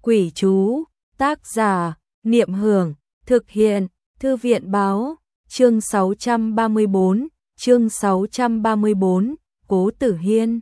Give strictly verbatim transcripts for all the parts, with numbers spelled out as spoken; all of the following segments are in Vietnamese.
Quỷ chú, tác giả, Niệm Hưởng, thực hiện, Thư viện Báo, chương sáu trăm ba mươi tư, chương sáu trăm ba mươi tư, Cố Tử Hiên.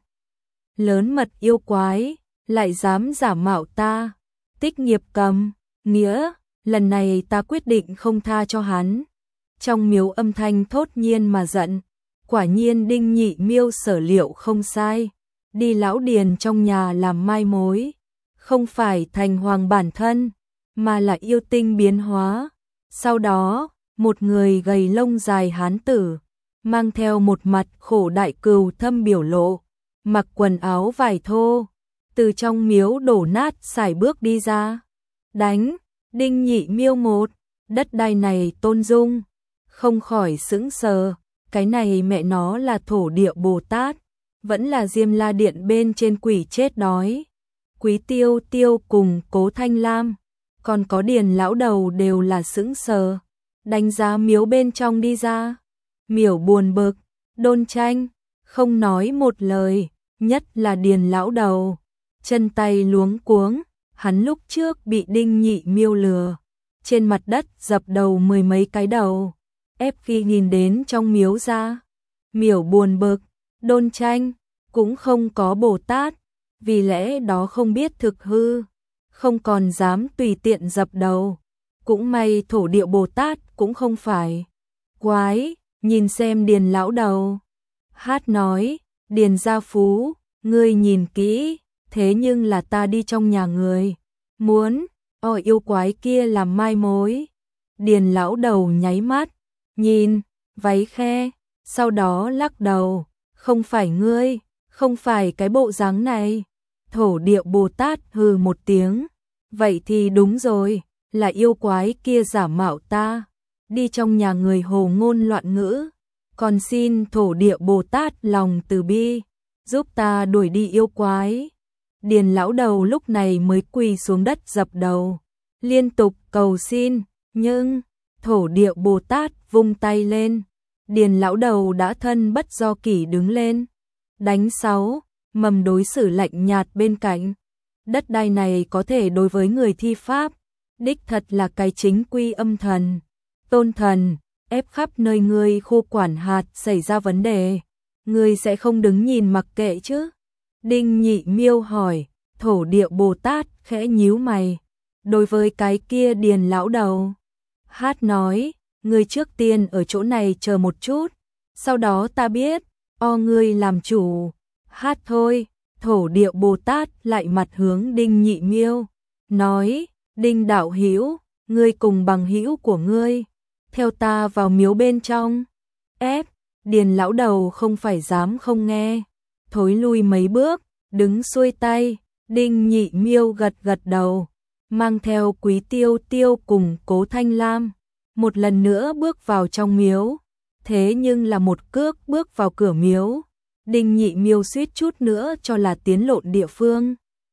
Lớn mật yêu quái, lại dám giả mạo ta. Tích Nghiệp Cầm, nghĩa, lần này ta quyết định không tha cho hắn. Trong miếu âm thanh thốt nhiên mà giận, quả nhiên Đinh Nhị Miêu sở liệu không sai, đi lão điền trong nhà làm mai mối, không phải thành hoàng bản thân, mà là yêu tinh biến hóa. Sau đó, một người gầy lông dài hán tử, mang theo một mặt khổ đại cừu thâm biểu lộ, mặc quần áo vải thô, từ trong miếu đổ nát sải bước đi ra. Đánh, Đinh Nhị Miêu một, đất đai này tôn dung, không khỏi sững sờ, cái này mẹ nó là thổ địa Bồ Tát, vẫn là Diêm La Điện bên trên quỷ chết đói. Quý Tiêu Tiêu cùng Cố Thanh Lam, còn có Điền lão đầu đều là sững sờ, đánh giá miếu bên trong đi ra. Miểu buồn bực, Đôn Tranh, không nói một lời, nhất là Điền lão đầu, chân tay luống cuống, hắn lúc trước bị Đinh Nhị Miêu lừa, trên mặt đất dập đầu mười mấy cái đầu, ép khi nhìn đến trong miếu ra. Miểu buồn bực, Đôn Tranh, cũng không có Bồ Tát, vì lẽ đó không biết thực hư, không còn dám tùy tiện dập đầu. Cũng may thổ địa Bồ Tát cũng không phải quái, nhìn xem Điền lão đầu. Hát nói, Điền gia phú, ngươi nhìn kỹ, thế nhưng là ta đi trong nhà người, muốn, o yêu quái kia làm mai mối. Điền lão đầu nháy mắt, nhìn, váy khe, sau đó lắc đầu, không phải ngươi, không phải cái bộ dáng này. Thổ địa Bồ Tát hừ một tiếng, vậy thì đúng rồi, là yêu quái kia giả mạo ta, đi trong nhà người hồ ngôn loạn ngữ, còn xin thổ địa Bồ Tát lòng từ bi, giúp ta đuổi đi yêu quái. Điền lão đầu lúc này mới quỳ xuống đất dập đầu, liên tục cầu xin, nhưng thổ địa Bồ Tát vung tay lên, Điền lão đầu đã thân bất do kỷ đứng lên, đánh sáu, mầm đối xử lạnh nhạt bên cạnh. Đất đai này có thể đối với người thi pháp, đích thật là cái chính quy âm thần, tôn thần, ép khắp nơi ngươi khu quản hạt xảy ra vấn đề, ngươi sẽ không đứng nhìn mặc kệ chứ? Đinh Nhị Miêu hỏi. Thổ địa Bồ Tát khẽ nhíu mày, đối với cái kia Điền lão đầu. Hát nói, ngươi trước tiên ở chỗ này chờ một chút, sau đó ta biết, o ngươi làm chủ. Hát thôi, thổ địa Bồ Tát lại mặt hướng Đinh Nhị Miêu, nói, Đinh đạo hữu, ngươi cùng bằng hữu của ngươi, theo ta vào miếu bên trong. Ép, Điền lão đầu không phải dám không nghe, thối lui mấy bước, đứng xuôi tay. Đinh Nhị Miêu gật gật đầu, mang theo Quý Tiêu Tiêu cùng Cố Thanh Lam, một lần nữa bước vào trong miếu, thế nhưng là một cước bước vào cửa miếu. Đinh Nhị Miêu suýt chút nữa cho là tiến lộn địa phương.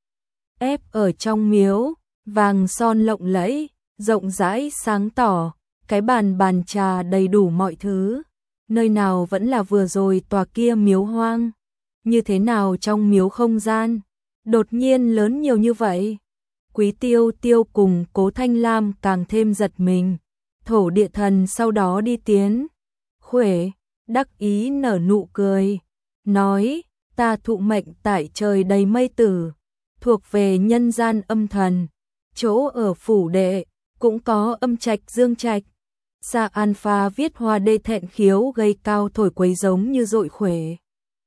Ép ở trong miếu, vàng son lộng lẫy, rộng rãi sáng tỏ, cái bàn bàn trà đầy đủ mọi thứ, nơi nào vẫn là vừa rồi tòa kia miếu hoang, như thế nào trong miếu không gian đột nhiên lớn nhiều như vậy. Quý Tiêu Tiêu cùng Cố Thanh Lam càng thêm giật mình. Thổ địa thần sau đó đi tiến khuể, đắc ý nở nụ cười, nói, ta thụ mệnh tại trời đầy mây tử, thuộc về nhân gian âm thần, chỗ ở phủ đệ, cũng có âm trạch dương trạch. Sa Alpha viết hoa đê thẹn khiếu gây cao thổi quấy giống như dội khuể.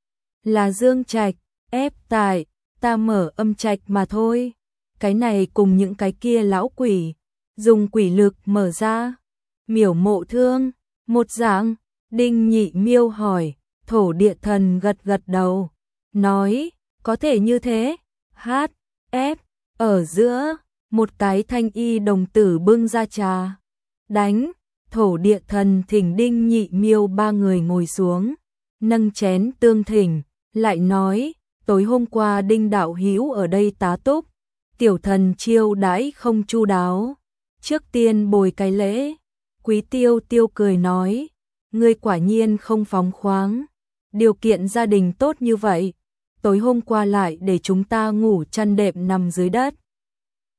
Là dương trạch, ép tại, ta mở âm trạch mà thôi. Cái này cùng những cái kia lão quỷ, dùng quỷ lực mở ra. Miểu Mộ Thương, một dạng. Đinh Nhị Miêu hỏi, thổ địa thần gật gật đầu, nói, có thể như thế. Hát, ép, ở giữa, một cái thanh y đồng tử bưng ra trà. Đánh, thổ địa thần thỉnh Đinh Nhị Miêu ba người ngồi xuống, nâng chén tương thỉnh, lại nói, tối hôm qua Đinh đạo hữu ở đây tá túc, tiểu thần chiêu đãi không chu đáo, trước tiên bồi cái lễ. Quý Tiêu Tiêu cười nói, ngươi quả nhiên không phóng khoáng, điều kiện gia đình tốt như vậy, tối hôm qua lại để chúng ta ngủ chăn đệm nằm dưới đất.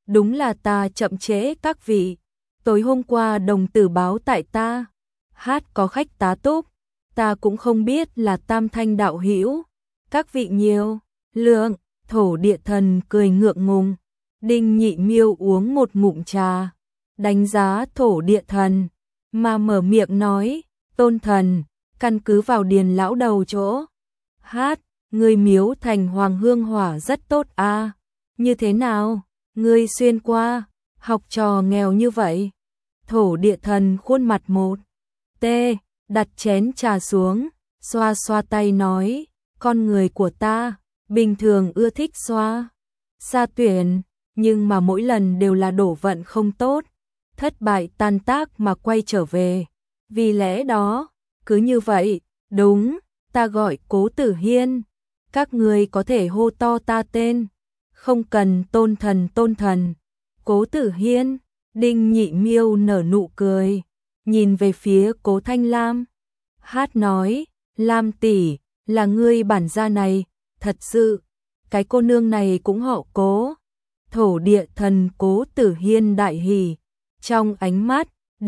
đúng là ta chậm trễ các vị. Tối hôm qua đồng tử báo tại ta, hát có khách tá túc, ta cũng không biết là tam thanh đạo hữu. Các vị nhiều, lượng, thổ địa thần cười ngượng ngùng. Đinh Nhị Miêu uống một ngụm trà, đánh giá thổ địa thần, mà mở miệng nói, tôn thần, căn cứ vào điền lão đầu chỗ. Hát, ngươi miếu thành hoàng hương hỏa rất tốt a, như thế nào, ngươi xuyên qua, học trò nghèo như vậy. Thổ địa thần khuôn mặt một, tê, đặt chén trà xuống, xoa xoa tay nói, con người của ta, bình thường ưa thích xoa, xa tuyển, nhưng mà mỗi lần đều là đổ vận không tốt, thất bại tan tác mà quay trở về. Vì lẽ đó, cứ như vậy, đúng, ta gọi Cố Tử Hiên, các người có thể hô to ta tên, không cần tôn thần tôn thần. Cố Tử Hiên, Đinh Nhị Miêu nở nụ cười, nhìn về phía Cố Thanh Lam. Hát nói, Lam tỷ, là ngươi bản gia này, thật sự, cái cô nương này cũng họ Cố. Thổ địa thần Cố Tử Hiên đại hỉ, trong ánh mắt, D,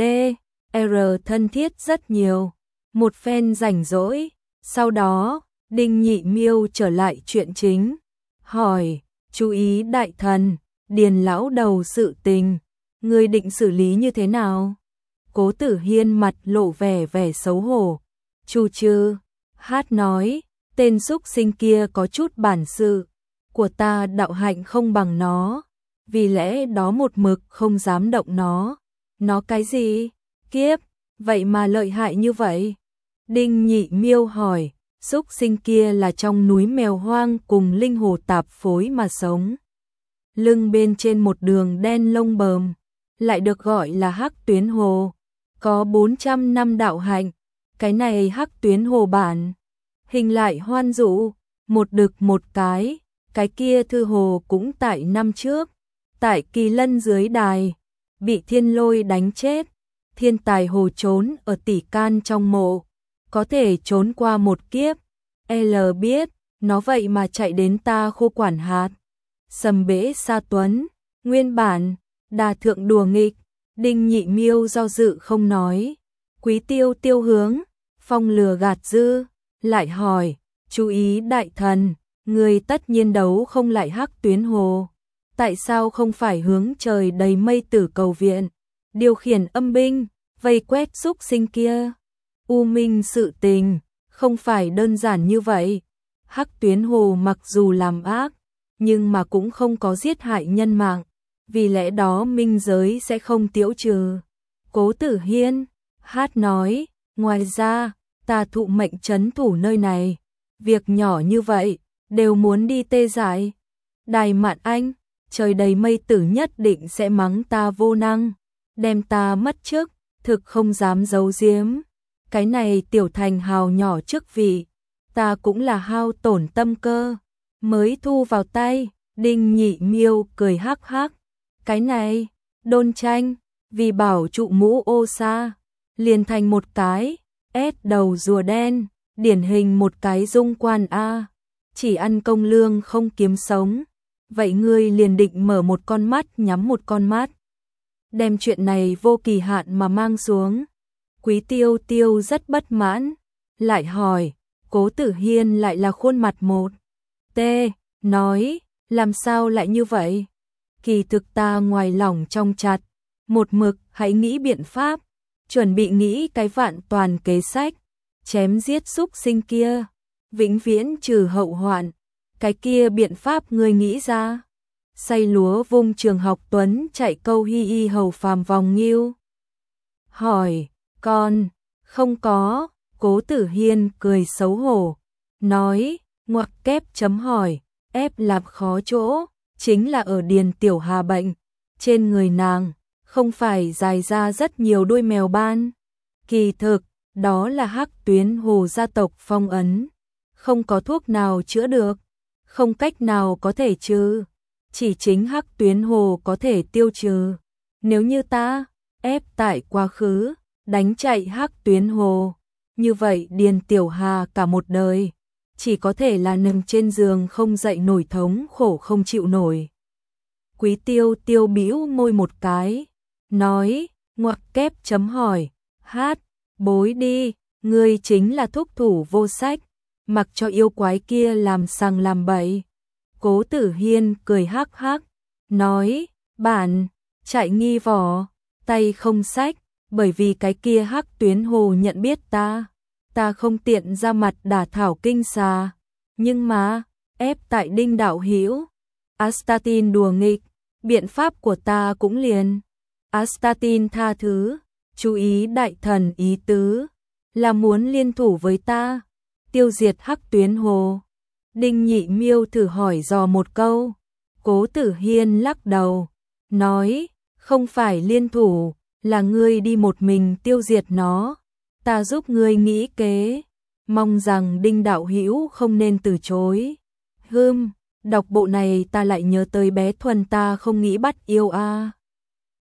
R thân thiết rất nhiều, một phen rảnh rỗi. Sau đó, Đinh Nhị Miêu trở lại chuyện chính, hỏi, chú ý đại thần, điền lão đầu sự tình, ngươi định xử lý như thế nào? Cố Tử Hiên mặt lộ vẻ vẻ xấu hổ, chu chư. Hát nói, tên xúc sinh kia có chút bản sự, của ta đạo hạnh không bằng nó, vì lẽ đó một mực không dám động nó. Nó cái gì? Kiếp, vậy mà lợi hại như vậy? Đinh Nhị Miêu hỏi, xúc sinh kia là trong núi mèo hoang cùng linh hồ tạp phối mà sống. Lưng bên trên một đường đen lông bờm, lại được gọi là Hắc Tuyến Hồ, có bốn trăm năm đạo hạnh. Cái này Hắc Tuyến Hồ bản, hình lại hoan dụ, một đực một cái, cái kia Thư Hồ cũng tại năm trước, tại Kỳ Lân dưới đài, bị thiên lôi đánh chết, thiên tài hồ trốn ở Tỷ Can trong mộ, có thể trốn qua một kiếp. L biết, nó vậy mà chạy đến ta khô quản hạt. Sầm bể Sa Tuấn, nguyên bản, đà thượng đùa nghịch, Đinh Nhị Miêu do dự không nói. Quý tiêu tiêu hướng, phong lừa gạt dư, lại hỏi, chú ý đại thần, người tất nhiên đấu không lại Hắc Tuyến Hồ. Tại sao không phải hướng trời đầy mây tử cầu viện, điều khiển âm binh, vây quét xúc sinh kia? U minh sự tình, không phải đơn giản như vậy. Hắc Tuyến Hồ mặc dù làm ác, nhưng mà cũng không có giết hại nhân mạng, vì lẽ đó minh giới sẽ không tiễu trừ. Cố Tử Hiên, Hát nói, ngoài ra, ta thụ mệnh trấn thủ nơi này, việc nhỏ như vậy, đều muốn đi tê dại. Đài Mạn Anh, trời đầy mây tử nhất định sẽ mắng ta vô năng, đem ta mất chức, thực không dám giấu giếm. Cái này tiểu thành hào nhỏ chức vị, ta cũng là hao tổn tâm cơ, mới thu vào tay. Đinh Nhị Miêu cười hắc hắc, cái này, Đôn Tranh, vì bảo trụ mũ ô sa, liền thành một cái, ép đầu rùa đen, điển hình một cái dung quan A, chỉ ăn công lương không kiếm sống. Vậy ngươi liền định mở một con mắt nhắm một con mắt, đem chuyện này vô kỳ hạn mà mang xuống. Quý tiêu tiêu rất bất mãn, lại hỏi, Cố Tử Hiên lại là khuôn mặt một, T, nói, làm sao lại như vậy? Kỳ thực ta ngoài lòng trong chặt, một mực hãy nghĩ biện pháp, chuẩn bị nghĩ cái vạn toàn kế sách, chém giết xúc sinh kia, vĩnh viễn trừ hậu hoạn. Cái kia biện pháp ngươi nghĩ ra? Say lúa vung trường học tuấn chạy câu hi y hầu phàm vòng nghiêu. Hỏi, con, không có. Cố Tử Hiên cười xấu hổ, nói, ngoặc kép chấm hỏi, ép lạp khó chỗ, chính là ở Điền Tiểu Hà bệnh, trên người nàng, không phải dài ra rất nhiều đuôi mèo ban. Kỳ thực, đó là Hắc Tuyến Hồ gia tộc phong ấn, không có thuốc nào chữa được, không cách nào có thể trừ, chỉ chính Hắc Tuyến Hồ có thể tiêu trừ. Nếu như ta ép tại quá khứ, đánh chạy Hắc Tuyến Hồ, như vậy Điền Tiểu Hà cả một đời chỉ có thể là nằm trên giường không dậy nổi, thống khổ không chịu nổi. Quý Tiêu Tiêu bĩu môi một cái, nói, ngoặc kép chấm hỏi, hát, bối đi, ngươi chính là thúc thủ vô sách, mặc cho yêu quái kia làm sằng làm bậy. Cố Tử Hiên cười hắc hắc, nói, bản, chạy nghi vỏ, tay không sách, bởi vì cái kia hắc tuyến hồ nhận biết ta, ta không tiện ra mặt đả thảo kinh xà, nhưng mà, ép tại Đinh đạo hữu, Astatin đùa nghịch, biện pháp của ta cũng liền. Astatin tha thứ, chú ý đại thần ý tứ, là muốn liên thủ với ta, tiêu diệt hắc tuyến hồ. Đinh Nhị Miêu thử hỏi dò một câu, Cố Tử Hiên lắc đầu, nói, không phải liên thủ, là ngươi đi một mình tiêu diệt nó, ta giúp ngươi nghĩ kế, mong rằng Đinh đạo hữu không nên từ chối. Hừm, đọc bộ này ta lại nhớ tới bé Thuần ta không nghĩ bắt yêu a.